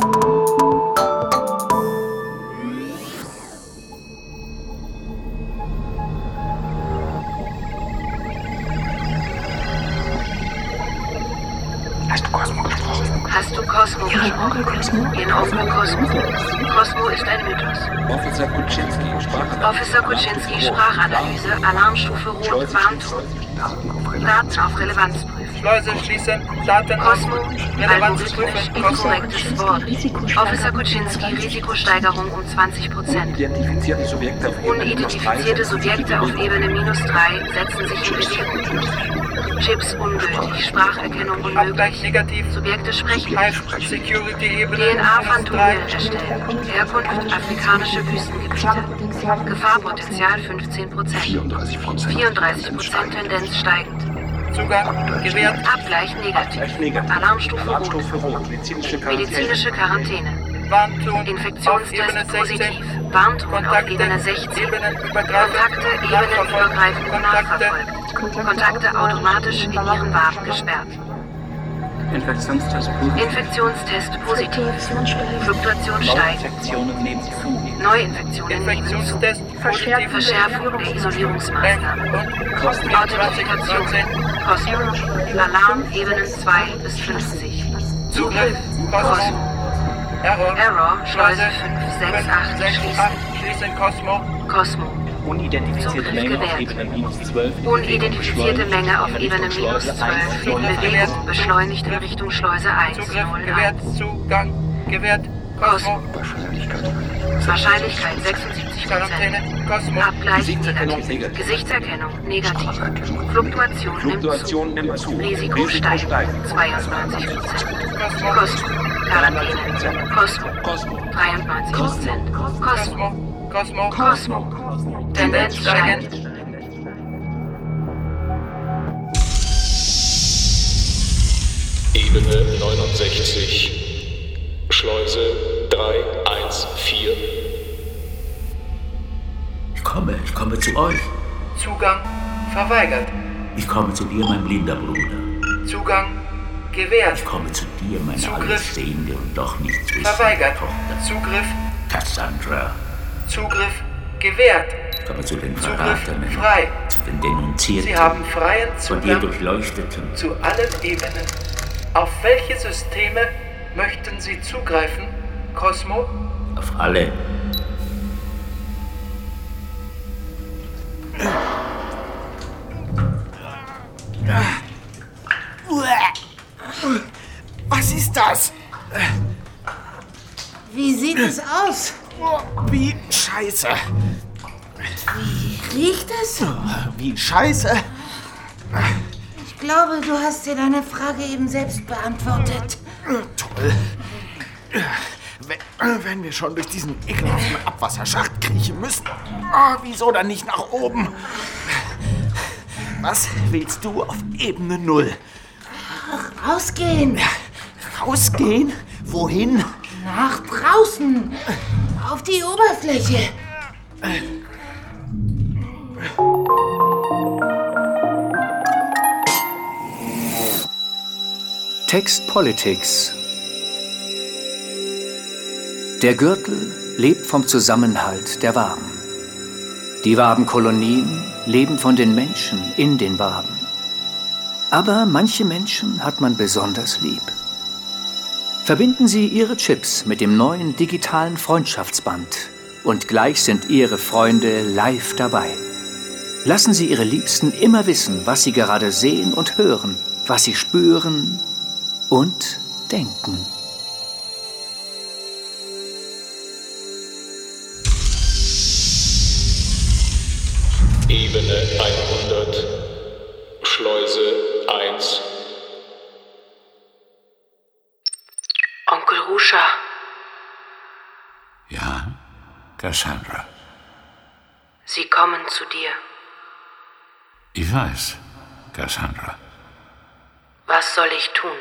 Hast du Cosmo gesprochen? Hast du Cosmo gesprochen? Ihren Onkel Cosmo? Cosmo ist ein Mythos. Officer Kuczynski, Sprachanalyse. Officer Kuczynski, Sprachanalyse, Alarmstufe Rot, Warnton. Daten auf Relevanz prüfen. Schleuse schließen, Daten Cosmo, Relevanz algorithmisch prüfen. inkorrektes Wort. Officer Kuczynski, Risikosteigerung um zwanzig Prozent. Unidentifizierte Subjekte auf Ebene minus drei. Unidentifizierte Subjekte auf Ebene minus drei setzen sich in Bewegung. Chips ungültig, Spracherkennung unmöglich. Abgleich negativ. Subjekte sprechen. Security-Ebene. D N A-Phantomien erstellen. Herkunft afrikanische Wüstengebiete. Gefahrpotenzial fünfzehn Prozent. vierunddreißig Prozent Tendenz steigend. Zugang gewährt. Abgleich negativ. Alarmstufe Rot. Medizinische Quarantäne. Warnton. Infektionstest positiv. Warnton auf Ebene sechzehn. Kontakte ebenenübergreifend nachverfolgt. Kontakte automatisch in ihren Waben gesperrt. Infektionstest positiv. Infektionstest positiv. Fluktuation steigt. Neuinfektionen nehmen zu. Neuinfektionen nehmen zu. Verschärfung der Isolierungsmaßnahmen. Authentifikation. Cosmo. Alarm Ebenen zwei bis fünfzig. Zugriff. Cosmo. Error. Error. Schleuse fünf sechs acht schließen. Schließen Cosmo. Cosmo. Unidentifizierte Menge auf Ebene minus zwölf. Unidentifizierte Menge auf Ebene minus zwölf. In Bewegung. Beschleunigt in Richtung Schleuse eins Zugriff null gewährt. eins. Zugang gewährt. Cosmo. Wahrscheinlichkeit sechsundsiebzig Quarantäne. Cosmo. Abgleich Gesichtserkennung negativ. negativ. Gesichtserkennung negativ. Fluktuation, Fluktuation nimmt nimmt zu. zu. Risiko steigt. zweiundneunzig Prozent. Cosmo. Quarantäne. Cosmo. Cosmo. dreiundneunzig Prozent. Cosmo. Cosmo. Cosmo. Tendenz steigend. Ebene neunundsechzig. Schleuse drei eins vier. Ich komme, ich komme zu euch. Zugang verweigert. Ich komme zu dir, mein blinder Bruder. Zugang gewährt. Ich komme zu dir, meine Zugriff. alles sehende und doch nichts wissende Verweigert. Tochter. Zugriff. Cassandra. Zugriff gewährt. Ich komme zu den Zugriff Verratenen, frei. zu den Denunzierten, Sie haben freien von dir Zugang durchleuchteten. zu allen Ebenen. Auf welche Systeme möchten Sie zugreifen, Cosmo? Auf alle. Was ist das? Wie sieht es aus? Wie Scheiße. Wie riecht es? Wie Scheiße. Ich glaube, du hast dir deine Frage eben selbst beantwortet. Toll. Wenn, wenn wir schon durch diesen ekelhaften Abwasserschacht kriechen müssen, oh, wieso dann nicht nach oben? Was willst du auf Ebene null? Rausgehen. Rausgehen? Wohin? Nach draußen! Auf die Oberfläche! Text Politics. Der Gürtel lebt vom Zusammenhalt der Waben. Die Wabenkolonien leben von den Menschen in den Waben. Aber manche Menschen hat man besonders lieb. Verbinden Sie Ihre Chips mit dem neuen digitalen Freundschaftsband und gleich sind Ihre Freunde live dabei. Lassen Sie Ihre Liebsten immer wissen, was Sie gerade sehen und hören, was Sie spüren und denken. Ebene hundert, Schleuse eins. Onkel Ruscha. Ja, Cassandra. Sie kommen zu dir. Ich weiß, Cassandra. Was soll ich tun?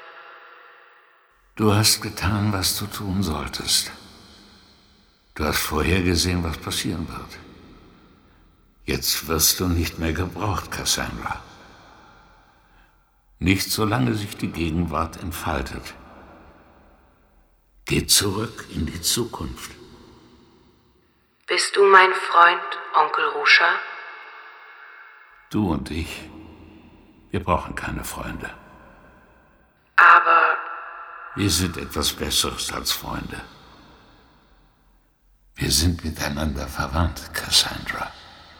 Du hast getan, was du tun solltest. Du hast vorhergesehen, was passieren wird. Jetzt wirst du nicht mehr gebraucht, Cassandra. Nicht solange sich die Gegenwart entfaltet. Geh zurück in die Zukunft. Bist du mein Freund, Onkel Ruscha? Du und ich, wir brauchen keine Freunde. Aber... Wir sind etwas Besseres als Freunde. Wir sind miteinander verwandt, Cassandra.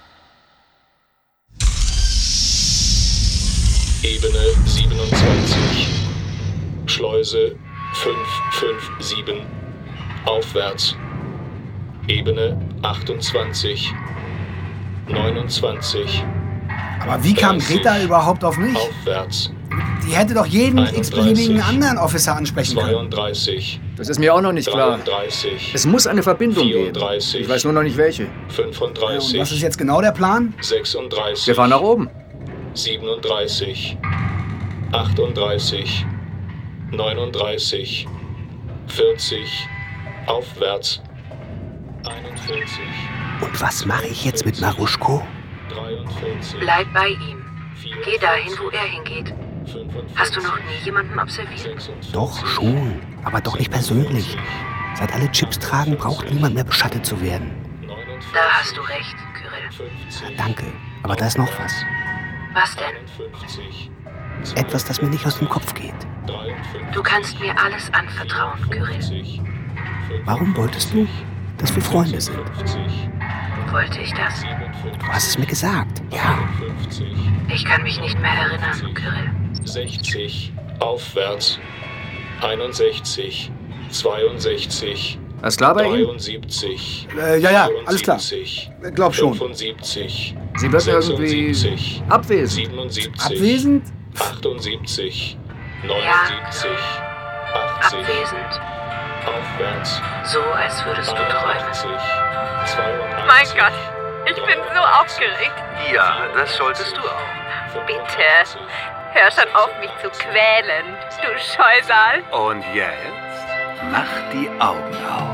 Ebene siebenundzwanzig. Schleuse fünf fünf sieben. Aufwärts. Ebene achtundzwanzig. neunundzwanzig. Aber wie kam Greta überhaupt auf mich? Aufwärts. Die hätte doch jeden x-beliebigen anderen Officer ansprechen können. zweiunddreißig. Das ist mir auch noch nicht klar. dreiunddreißig. Es muss eine Verbindung vierunddreißig. geben. Ich weiß nur noch nicht welche. fünfunddreißig. Und was ist jetzt genau der Plan? sechsunddreißig. Wir fahren nach oben. siebenunddreißig. achtunddreißig. neununddreißig. vierzig. Aufwärts. einundvierzig. Und was mache ich jetzt mit Maruschko? dreiundvierzig. Bleib bei ihm. Geh dahin, wo er hingeht. Hast du noch nie jemanden observiert? Doch, schon. Aber doch nicht persönlich. Seit alle Chips tragen, braucht niemand mehr beschattet zu werden. Da hast du recht, Kyrill. Ja, danke. Aber da ist noch was. Was denn? Etwas, das mir nicht aus dem Kopf geht. Du kannst mir alles anvertrauen, Kyrill. Warum wolltest du, dass wir Freunde sind? Wollte ich das? Du hast es mir gesagt. Ja. Ich kann mich nicht mehr erinnern, Kyrill. sechzig. Aufwärts. einundsechzig. zweiundsechzig. Alles klar bei Ihnen? dreiundsiebzig. Äh, ja, ja, alles klar. Glaub schon. fünfundsiebzig. Sie wird irgendwie abwesend. siebenundsiebzig. Abwesend? achtundsiebzig. neunundsiebzig. achtzig. Abwesend. Aufwärts. So, als würdest du träumen. zweiundachtzig. Mein Gott, ich bin so aufgeregt. Ja, das solltest du auch. Bitte, hör schon auf, mich zu quälen, du Scheusal. Und jetzt mach die Augen auf.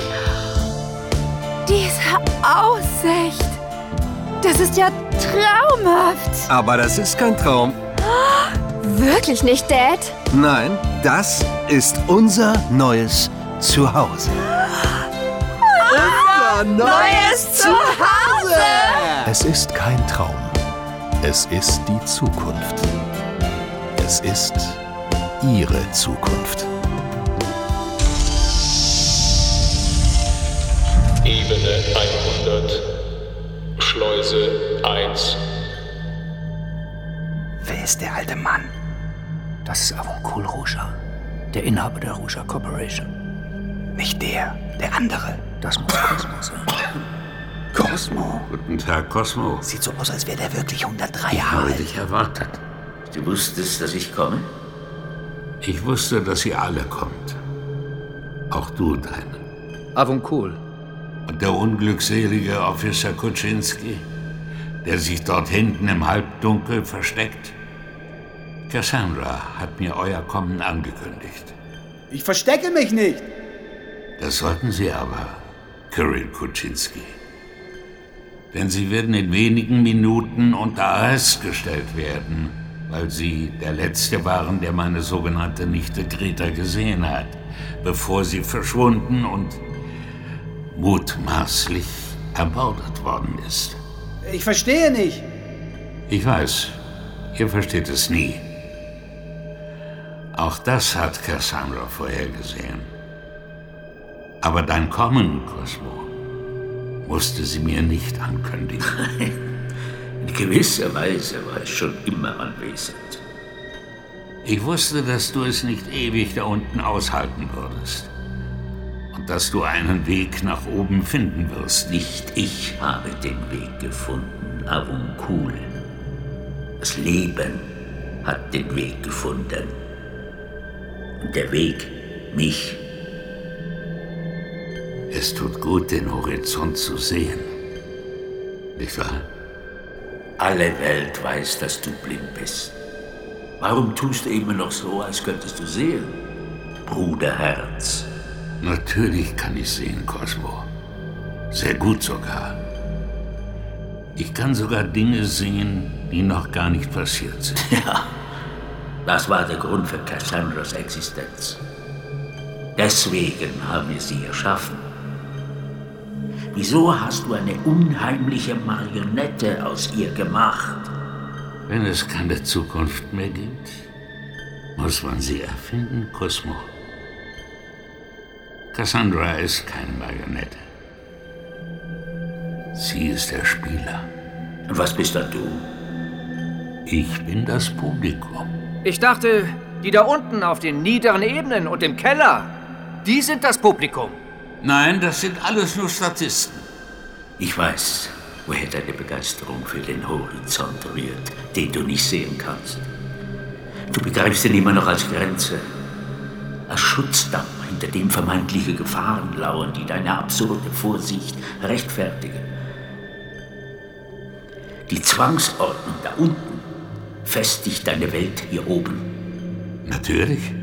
Diese Aussicht. Das ist ja traumhaft. Aber das ist kein Traum. Wirklich nicht, Dad? Nein, das ist unser neues Zuhause. Unser neues Zuhause! Es ist kein Traum. Es ist die Zukunft. Es ist Ihre Zukunft. Ebene hundert. Schleuse eins. Wer ist der alte Mann? Das ist Avoncool Ruscha, der Inhaber der Rusha Corporation. Nicht der, der andere. Das muss Cosmo sein. Cosmo? Guten Tag, Cosmo. Sieht so aus, als wäre der wirklich hundertdrei Ich Jahre habe alt. dich erwartet. Du wusstest, dass ich komme? Ich wusste, dass ihr alle kommt. Auch du, deine. Avoncool. Und der unglückselige Officer Kuczynski, der sich dort hinten im Halbdunkel versteckt. Cassandra hat mir euer Kommen angekündigt. Ich verstecke mich nicht. Das sollten Sie aber, Kirill Kuczynski. Denn Sie werden in wenigen Minuten unter Arrest gestellt werden, weil Sie der Letzte waren, der meine sogenannte Nichte Greta gesehen hat, bevor sie verschwunden und mutmaßlich ermordet worden ist. Ich verstehe nicht. Ich weiß, ihr versteht es nie. Auch das hat Cassandra vorhergesehen. Aber dein Kommen, Cosmo, musste sie mir nicht ankündigen. In gewisser Weise war ich schon immer anwesend. Ich wusste, dass du es nicht ewig da unten aushalten würdest. Und dass du einen Weg nach oben finden wirst. Nicht ich habe den Weg gefunden, Avunkul. Das Leben hat den Weg gefunden. Und der Weg, mich. Es tut gut, den Horizont zu sehen. Nicht wahr? Alle Welt weiß, dass du blind bist. Warum tust du immer noch so, als könntest du sehen, Bruderherz? Natürlich kann ich sehen, Cosmo. Sehr gut sogar. Ich kann sogar Dinge sehen, die noch gar nicht passiert sind. Ja, das war der Grund für Cassandras Existenz. Deswegen haben wir sie erschaffen. Wieso hast du eine unheimliche Marionette aus ihr gemacht? Wenn es keine Zukunft mehr gibt, muss man sie erfinden, Cosmo. Cassandra ist keine Marionette. Sie ist der Spieler. Und was bist dann du? Ich bin das Publikum. Ich dachte, die da unten auf den niederen Ebenen und im Keller, die sind das Publikum. Nein, das sind alles nur Statisten. Ich weiß, woher deine Begeisterung für den Horizont rührt, den du nicht sehen kannst. Du begreifst ihn immer noch als Grenze, als Schutzdamm, hinter dem vermeintliche Gefahren lauern, die deine absurde Vorsicht rechtfertigen. Die Zwangsordnung da unten festigt deine Welt hier oben. Natürlich.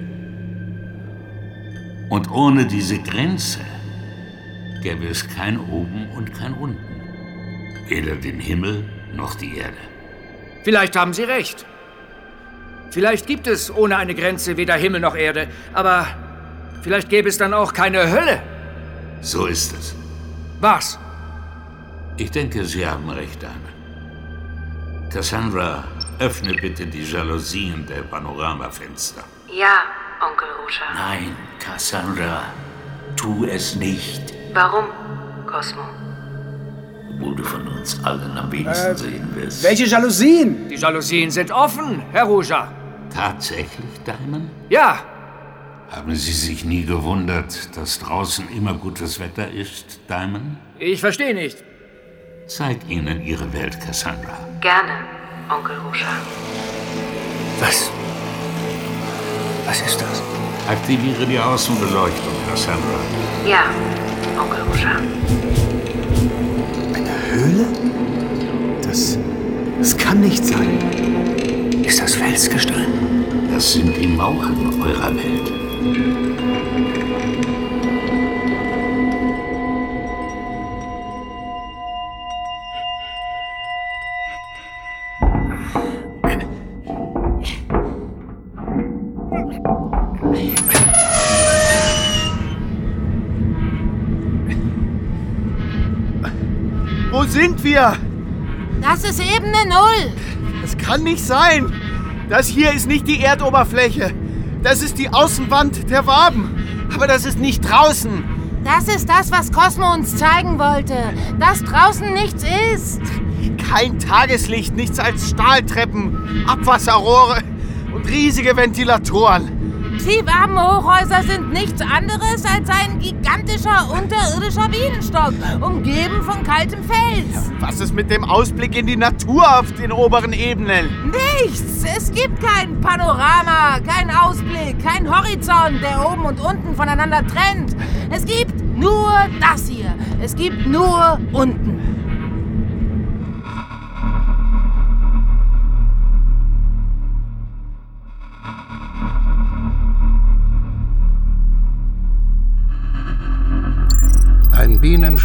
Und ohne diese Grenze gäbe es kein Oben und kein Unten. Weder den Himmel noch die Erde. Vielleicht haben Sie recht. Vielleicht gibt es ohne eine Grenze weder Himmel noch Erde, aber vielleicht gäbe es dann auch keine Hölle. So ist es. Was? Ich denke, Sie haben recht, Dame. Cassandra, öffne bitte die Jalousien der Panoramafenster. Ja, Onkel Ruscha. Nein, Cassandra, tu es nicht. Warum, Cosmo? Wo du von uns allen am wenigsten äh, sehen wirst. Welche Jalousien? Die Jalousien sind offen, Herr Ruscha. Tatsächlich, Diamond? Ja. Haben Sie sich nie gewundert, dass draußen immer gutes Wetter ist, Diamond? Ich verstehe nicht. Zeig ihnen Ihre Welt, Cassandra. Gerne, Onkel Ruscha. Was? Was ist das? Aktiviere die Außenbeleuchtung, Cassandra. Ja, Onkel Ruscha. Eine Höhle? Das... das kann nicht sein. Ist das Felsgestein? Das sind die Mauern eurer Welt. Wo sind wir? Das ist Ebene Null. Das kann nicht sein. Das hier ist nicht die Erdoberfläche. Das ist die Außenwand der Waben. Aber das ist nicht draußen. Das ist das, was Cosmo uns zeigen wollte. Dass draußen nichts ist. Kein Tageslicht, nichts als Stahltreppen, Abwasserrohre und riesige Ventilatoren. Die Wabenhochhäuser sind nichts anderes als ein gigantischer unterirdischer Bienenstock, umgeben von kaltem Fels. Was ist mit dem Ausblick in die Natur auf den oberen Ebenen? Nichts! Es gibt kein Panorama, kein Ausblick, kein Horizont, der oben und unten voneinander trennt. Es gibt nur das hier. Es gibt nur unten.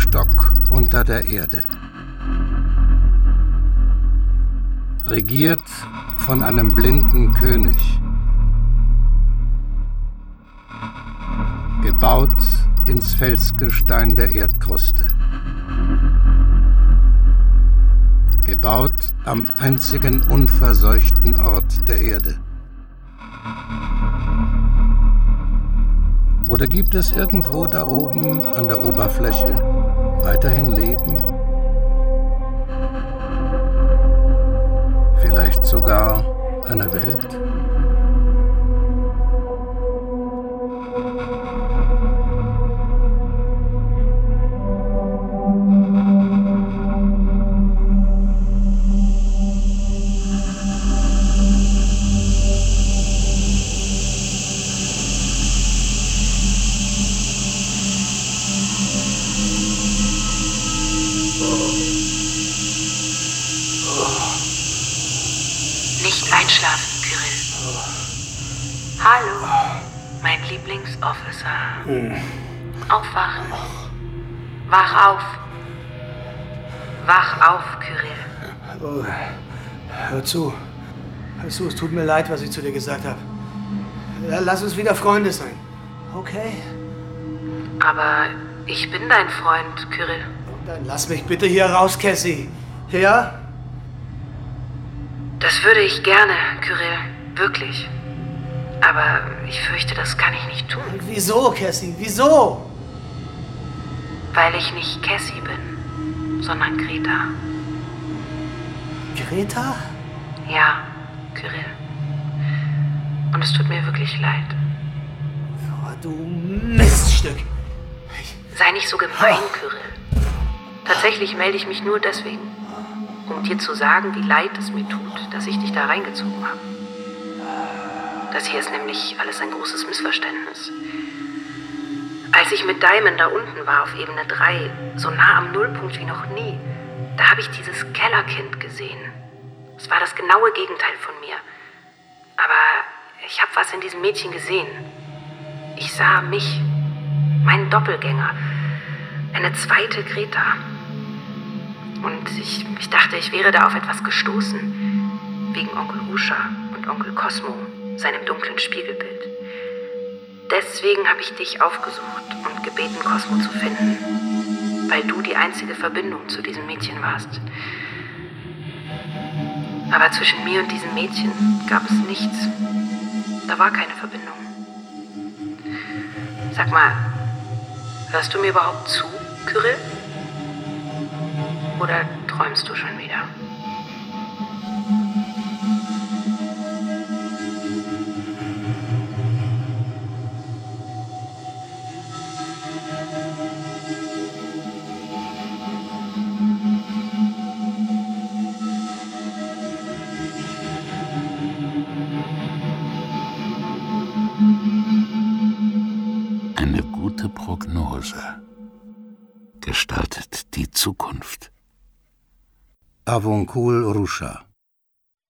Stock unter der Erde. Regiert von einem blinden König. Gebaut ins Felsgestein der Erdkruste. Gebaut am einzigen unverseuchten Ort der Erde. Oder gibt es irgendwo da oben an der Oberfläche weiterhin Leben? Vielleicht sogar eine Welt? Nicht einschlafen, Kyrill. Hallo, mein Lieblingsofficer. Hm. Aufwachen. Wach auf. Wach auf, Kyrill. Oh, hör zu. Hör zu, es tut mir leid, was ich zu dir gesagt habe. Lass uns wieder Freunde sein. Okay? Aber ich bin dein Freund, Kyrill. Dann lass mich bitte hier raus, Cassie. Ja? Das würde ich gerne, Kyrill. Wirklich. Aber ich fürchte, das kann ich nicht tun. Und wieso, Cassie? Wieso? Weil ich nicht Cassie bin, sondern Greta. Greta? Ja, Kyrill. Und es tut mir wirklich leid. Oh, du Miststück. Sei nicht so gemein, Kyrill. Tatsächlich melde ich mich nur deswegen, um dir zu sagen, wie leid es mir tut, dass ich dich da reingezogen habe. Das hier ist nämlich alles ein großes Missverständnis. Als ich mit Diamond da unten war auf Ebene drei, so nah am Nullpunkt wie noch nie, da habe ich dieses Kellerkind gesehen. Es war das genaue Gegenteil von mir. Aber ich habe was in diesem Mädchen gesehen. Ich sah mich, meinen Doppelgänger, eine zweite Greta. Und ich, ich dachte, ich wäre da auf etwas gestoßen. Wegen Onkel Ruscha und Onkel Cosmo, seinem dunklen Spiegelbild. Deswegen habe ich dich aufgesucht und gebeten, Cosmo zu finden. Weil du die einzige Verbindung zu diesem Mädchen warst. Aber zwischen mir und diesem Mädchen gab es nichts. Da war keine Verbindung. Sag mal, hörst du mir überhaupt zu, Kyrill? Oder träumst du schon wieder? Eine gute Prognose gestaltet die Zukunft. Avonkul Ruscha.